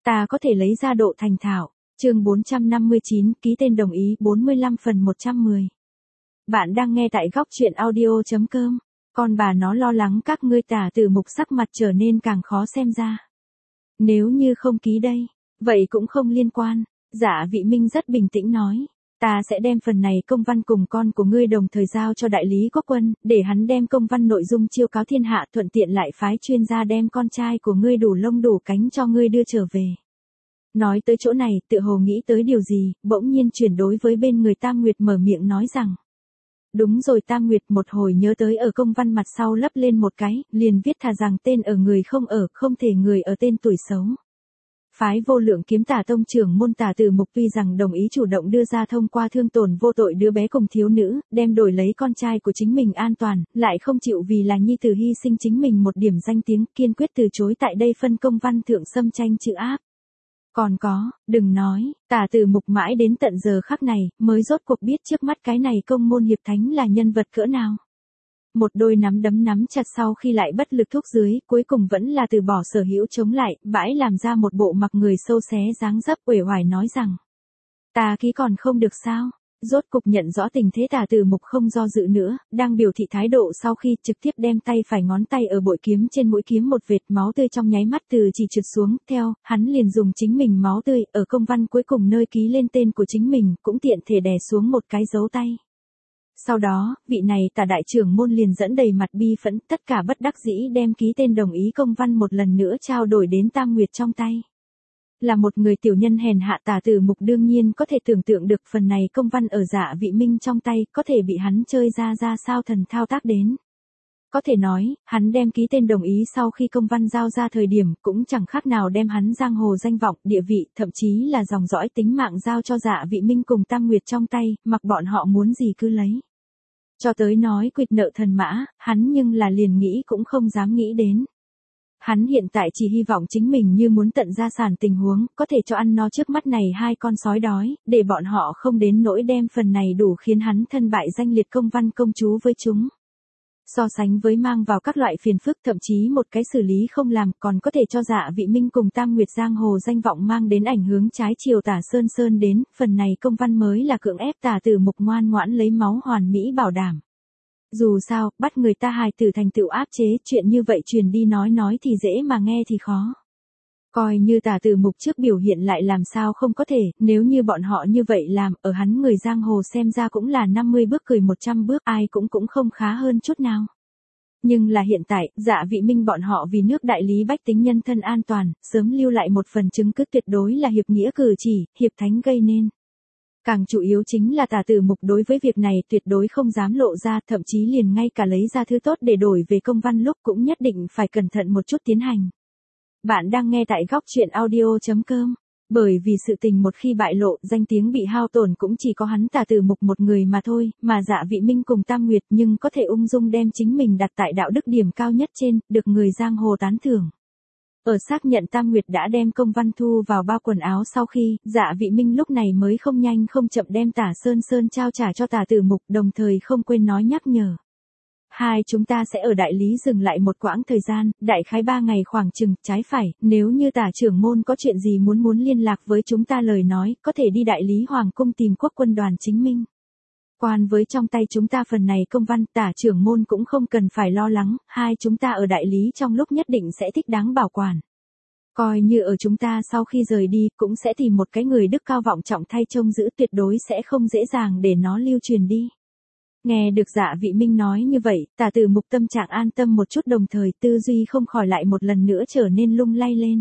ta có thể lấy ra độ thành thạo. Chương 459, ký tên đồng ý 45 phần 110. Bạn đang nghe tại góc truyện audio.com. Con bà nó lo lắng các ngươi Tả Tử Mục sắc mặt trở nên càng khó xem ra. Nếu như không ký đây, vậy cũng không liên quan. Dạ Vị Minh rất bình tĩnh nói. Ta sẽ đem phần này công văn cùng con của ngươi đồng thời giao cho đại lý Quốc Quân, để hắn đem công văn nội dung chiêu cáo thiên hạ, thuận tiện lại phái chuyên gia đem con trai của ngươi đủ lông đủ cánh cho ngươi đưa trở về. Nói tới chỗ này, tự hồ nghĩ tới điều gì, bỗng nhiên chuyển đối với bên người Tam Nguyệt mở miệng nói rằng. Đúng rồi, Tam Nguyệt một hồi nhớ tới ở công văn mặt sau lấp lên một cái, liền viết thà rằng tên ở người không ở, không thể người ở tên tuổi xấu. Phái Vô Lượng Kiếm Tả tông trưởng môn Tả Tử Mục tuy rằng đồng ý chủ động đưa ra thông qua thương tổn vô tội đứa bé cùng thiếu nữ, đem đổi lấy con trai của chính mình an toàn, lại không chịu vì là nhi tử hy sinh chính mình một điểm danh tiếng, kiên quyết từ chối tại đây phân công văn thượng xâm tranh chữ áp. Còn có, đừng nói, Tả Tử Mục mãi đến tận giờ khắc này, mới rốt cuộc biết trước mắt cái này công môn hiệp thánh là nhân vật cỡ nào. Một đôi nắm đấm nắm chặt sau khi lại bất lực thúc dưới, cuối cùng vẫn là từ bỏ sở hữu chống lại, bãi làm ra một bộ mặt người sâu xé dáng dấp uể oải nói rằng. Ta ký còn không được sao? Rốt cục nhận rõ tình thế Tả Tử Mục không do dự nữa, đang biểu thị thái độ sau khi trực tiếp đem tay phải ngón tay ở bội kiếm trên mũi kiếm một vệt máu tươi trong nháy mắt từ chỉ trượt xuống, theo, hắn liền dùng chính mình máu tươi, ở công văn cuối cùng nơi ký lên tên của chính mình, cũng tiện thể đè xuống một cái dấu tay. Sau đó, vị này Tả đại trưởng môn liền dẫn đầy mặt bi phẫn, tất cả bất đắc dĩ đem ký tên đồng ý công văn một lần nữa trao đổi đến Tam Nguyệt trong tay. Là một người tiểu nhân hèn hạ, Tả Tử Mục đương nhiên có thể tưởng tượng được phần này công văn ở Dạ Vị Minh trong tay, có thể bị hắn chơi ra sao thần thao tác đến. Có thể nói, hắn đem ký tên đồng ý sau khi công văn giao ra thời điểm, cũng chẳng khác nào đem hắn giang hồ danh vọng, địa vị, thậm chí là dòng dõi tính mạng giao cho Dạ Vị Minh cùng Tam Nguyệt trong tay, mặc bọn họ muốn gì cứ lấy. Cho tới nói quỵt nợ thần mã, hắn nhưng là liền nghĩ cũng không dám nghĩ đến. Hắn hiện tại chỉ hy vọng chính mình như muốn tận gia sản tình huống, có thể cho ăn no trước mắt này hai con sói đói, để bọn họ không đến nỗi đem phần này đủ khiến hắn thân bại danh liệt công văn công chú với chúng. So sánh với mang vào các loại phiền phức, thậm chí một cái xử lý không làm, còn có thể cho Dạ Vị Minh cùng Tam Nguyệt giang hồ danh vọng mang đến ảnh hướng trái chiều Tả Sơn Sơn đến, phần này công văn mới là cưỡng ép Tả Tử Mục ngoan ngoãn lấy máu hoàn mỹ bảo đảm. Dù sao, bắt người ta hài tử thành tựu áp chế, chuyện như vậy truyền đi nói thì dễ mà nghe thì khó. Coi như Tả Tử Mục trước biểu hiện lại làm sao không có thể, nếu như bọn họ như vậy làm, ở hắn người giang hồ xem ra cũng là 50 bước cười 100 bước, ai cũng không khá hơn chút nào. Nhưng là hiện tại, Dạ Vị Minh bọn họ vì nước đại lý bách tính nhân thân an toàn, sớm lưu lại một phần chứng cứ tuyệt đối là hiệp nghĩa cử chỉ, hiệp thánh gây nên. Càng chủ yếu chính là Tả Tử Mục đối với việc này tuyệt đối không dám lộ ra, thậm chí liền ngay cả lấy ra thứ tốt để đổi về công văn lúc cũng nhất định phải cẩn thận một chút tiến hành. Bạn đang nghe tại góc truyện audio.com. Bởi vì sự tình một khi bại lộ, danh tiếng bị hao tổn cũng chỉ có hắn Tả Tử Mục một người mà thôi, mà Dạ Vị Minh cùng Tam Nguyệt nhưng có thể ung dung đem chính mình đặt tại đạo đức điểm cao nhất trên, được người giang hồ tán thưởng. Ở xác nhận Tam Nguyệt đã đem công văn thu vào bao quần áo sau khi, Dạ Vị Minh lúc này mới không nhanh không chậm đem Tả Sơn Sơn trao trả cho Tả Tử Mục, đồng thời không quên nói nhắc nhở. Hai chúng ta sẽ ở đại lý dừng lại một quãng thời gian, đại khái 3 ngày khoảng chừng, trái phải, nếu như Tả trưởng môn có chuyện gì muốn liên lạc với chúng ta lời nói, có thể đi đại lý Hoàng cung tìm Quốc Quân đoàn chính minh. Quan với trong tay chúng ta phần này công văn, Tả trưởng môn cũng không cần phải lo lắng, hai chúng ta ở đại lý trong lúc nhất định sẽ thích đáng bảo quản. Coi như ở chúng ta sau khi rời đi, cũng sẽ tìm một cái người đức cao vọng trọng thay trông giữ, tuyệt đối sẽ không dễ dàng để nó lưu truyền đi. Nghe được Dạ Vị Minh nói như vậy, Tả Tử Mục tâm trạng an tâm một chút, đồng thời tư duy không khỏi lại một lần nữa trở nên lung lay lên.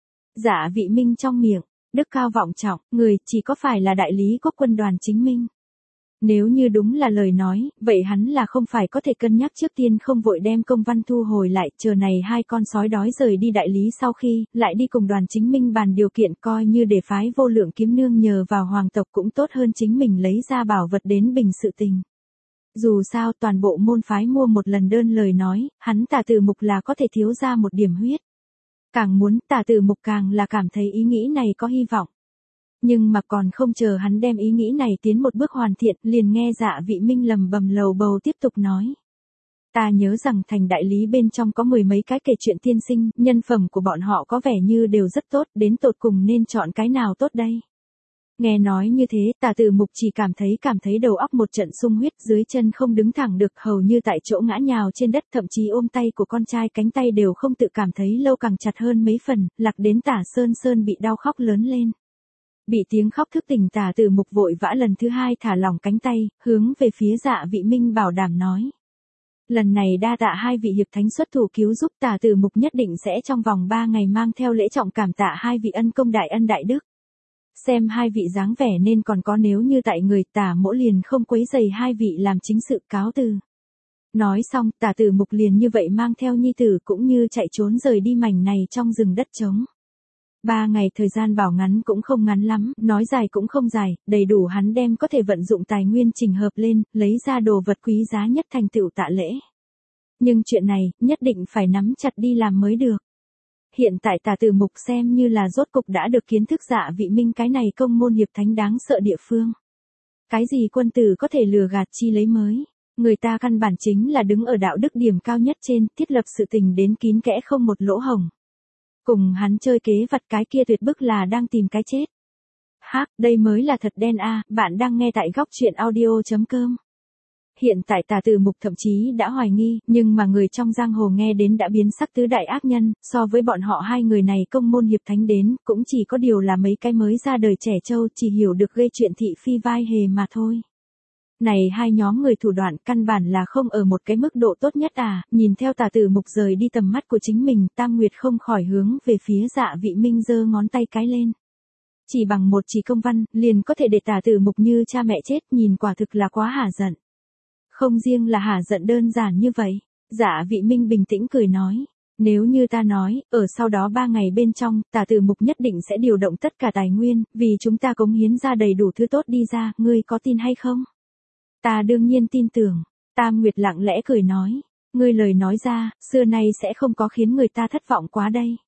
Dạ Vị Minh trong miệng, đức cao vọng trọng, người chỉ có phải là đại lý Quốc Quân đoàn chính minh. Nếu như đúng là lời nói, vậy hắn là không phải có thể cân nhắc trước tiên không vội đem công văn thu hồi lại, chờ này hai con sói đói rời đi đại lý sau khi, lại đi cùng đoàn chính minh bàn điều kiện, coi như để phái Vô Lượng Kiếm nương nhờ vào hoàng tộc cũng tốt hơn chính mình lấy ra bảo vật đến bình sự tình. Dù sao toàn bộ môn phái mua một lần đơn lời nói, hắn Tả Tử Mục là có thể thiếu ra một điểm huyết. Càng muốn, Tả Tử Mục càng là cảm thấy ý nghĩ này có hy vọng. Nhưng mà còn không chờ hắn đem ý nghĩ này tiến một bước hoàn thiện, liền nghe Dạ Vị Minh lầm bầm lầu bầu tiếp tục nói. Ta nhớ rằng thành đại lý bên trong có mười mấy cái kể chuyện tiên sinh, nhân phẩm của bọn họ có vẻ như đều rất tốt, đến tột cùng nên chọn cái nào tốt đây? Nghe nói như thế, Tả Tử Mục chỉ cảm thấy đầu óc một trận sung huyết, dưới chân không đứng thẳng được, hầu như tại chỗ ngã nhào trên đất, thậm chí ôm tay của con trai, cánh tay đều không tự cảm thấy lâu càng chặt hơn mấy phần, lạc đến Tả Sơn Sơn bị đau khóc lớn lên. Bị tiếng khóc thức tỉnh, Tả Tử Mục vội vã lần thứ hai thả lỏng cánh tay, hướng về phía Dạ Vị Minh bảo đảm nói. Lần này đa tạ hai vị hiệp thánh xuất thủ cứu giúp, Tả Tử Mục nhất định sẽ trong vòng 3 ngày mang theo lễ trọng cảm tạ hai vị ân công đại ân đại đức. Xem hai vị dáng vẻ nên còn có, nếu như tại người, Tả mỗ liền không quấy rầy hai vị làm chính sự, cáo từ. Nói xong, Tả Tử Mục liền như vậy mang theo nhi tử cũng như chạy trốn rời đi mảnh này trong rừng đất trống. 3 ngày thời gian bảo ngắn cũng không ngắn lắm, nói dài cũng không dài, đầy đủ hắn đem có thể vận dụng tài nguyên chỉnh hợp lên, lấy ra đồ vật quý giá nhất thành tựu tạ lễ. Nhưng chuyện này, nhất định phải nắm chặt đi làm mới được. Hiện tại Tả Tử Mục xem như là rốt cục đã được kiến thức Dạ Vị Minh cái này công môn hiệp thánh đáng sợ địa phương. Cái gì quân tử có thể lừa gạt chi lấy mới. Người ta căn bản chính là đứng ở đạo đức điểm cao nhất trên, thiết lập sự tình đến kín kẽ không một lỗ hổng. Cùng hắn chơi kế vặt cái kia tuyệt bức là đang tìm cái chết. Hắc, đây mới là thật đen a. Bạn đang nghe tại góc truyện audio.com. Hiện tại Tả Tử Mục thậm chí đã hoài nghi, nhưng mà người trong giang hồ nghe đến đã biến sắc, tứ đại ác nhân, so với bọn họ hai người này công môn hiệp thánh đến, cũng chỉ có điều là mấy cái mới ra đời trẻ trâu, chỉ hiểu được gây chuyện thị phi vai hề mà thôi. Này hai nhóm người thủ đoạn căn bản là không ở một cái mức độ tốt nhất à, nhìn theo Tả Tử Mục rời đi tầm mắt của chính mình, Tam Nguyệt không khỏi hướng về phía Dạ Vị Minh giơ ngón tay cái lên. Chỉ bằng một chỉ công văn, liền có thể để Tả Tử Mục như cha mẹ chết, nhìn quả thực là quá hả giận. Không riêng là hả giận đơn giản như vậy, Dạ Vị Minh bình tĩnh cười nói. Nếu như ta nói, ở sau đó 3 ngày bên trong, Tả Tử Mục nhất định sẽ điều động tất cả tài nguyên, vì chúng ta cống hiến ra đầy đủ thứ tốt đi ra, ngươi có tin hay không? Ta đương nhiên tin tưởng. Tam Nguyệt lặng lẽ cười nói. Ngươi lời nói ra, xưa nay sẽ không có khiến người ta thất vọng quá đây.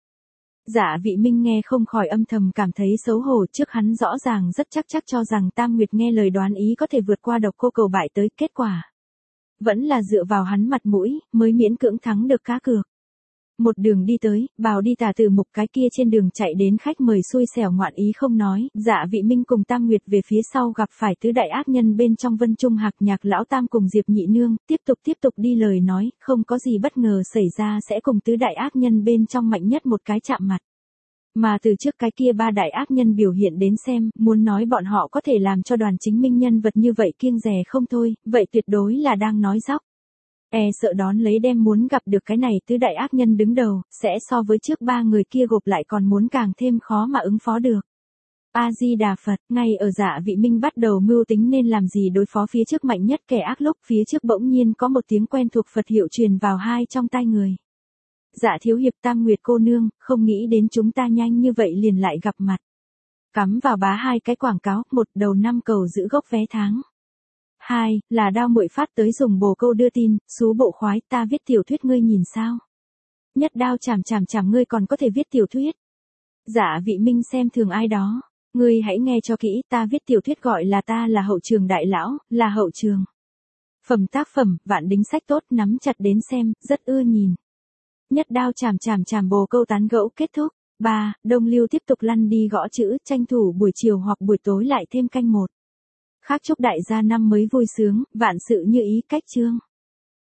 Dạ Vị Minh nghe không khỏi âm thầm cảm thấy xấu hổ, trước hắn rõ ràng rất chắc cho rằng Tam Nguyệt nghe lời đoán ý có thể vượt qua Độc Cô Cầu bại tới, kết quả vẫn là dựa vào hắn mặt mũi, mới miễn cưỡng thắng được cá cược. Một đường đi tới, bào đi Tả Tử Mục cái kia trên đường chạy đến khách mời xui xẻo ngoạn ý không nói, Dạ Vị Minh cùng Tam Nguyệt về phía sau gặp phải tứ đại ác nhân bên trong Vân Trung Hạc Nhạc Lão Tam cùng Diệp Nhị Nương, tiếp tục đi lời nói, không có gì bất ngờ xảy ra sẽ cùng tứ đại ác nhân bên trong mạnh nhất một cái chạm mặt. Mà từ trước cái kia 3 đại ác nhân biểu hiện đến xem, muốn nói bọn họ có thể làm cho Đoàn Chính Minh nhân vật như vậy kiêng dè không thôi, vậy tuyệt đối là đang nói dóc. Sợ đón lấy đem muốn gặp được cái này tứ đại ác nhân đứng đầu, sẽ so với trước 3 người kia gộp lại còn muốn càng thêm khó mà ứng phó được. A-di-đà Phật, ngay ở Dạ Vị Minh bắt đầu mưu tính nên làm gì đối phó phía trước mạnh nhất kẻ ác lúc, phía trước bỗng nhiên có một tiếng quen thuộc Phật hiệu truyền vào hai trong tai người. Dạ thiếu hiệp, Tam Nguyệt cô nương, không nghĩ đến chúng ta nhanh như vậy liền lại gặp mặt. Cắm vào bá hai cái quảng cáo, một đầu 5 cầu giữ gốc vé tháng. 2, là Đao Muội phát tới dùng bồ câu đưa tin, xú bộ khoái, ta viết tiểu thuyết ngươi nhìn sao? Nhất đao chảm ngươi còn có thể viết tiểu thuyết. Dạ Vị Minh xem thường ai đó. Ngươi hãy nghe cho kỹ, ta viết tiểu thuyết gọi là ta là hậu trường đại lão, là hậu trường. Phẩm tác phẩm, vạn đính sách tốt, nắm chặt đến xem, rất ưa nhìn. Nhất đao chảm bồ câu tán gẫu kết thúc. 3, Đông Lưu tiếp tục lăn đi gõ chữ, tranh thủ buổi chiều hoặc buổi tối lại thêm canh 1. Khác chúc đại gia năm mới vui sướng, vạn sự như ý, cách chương.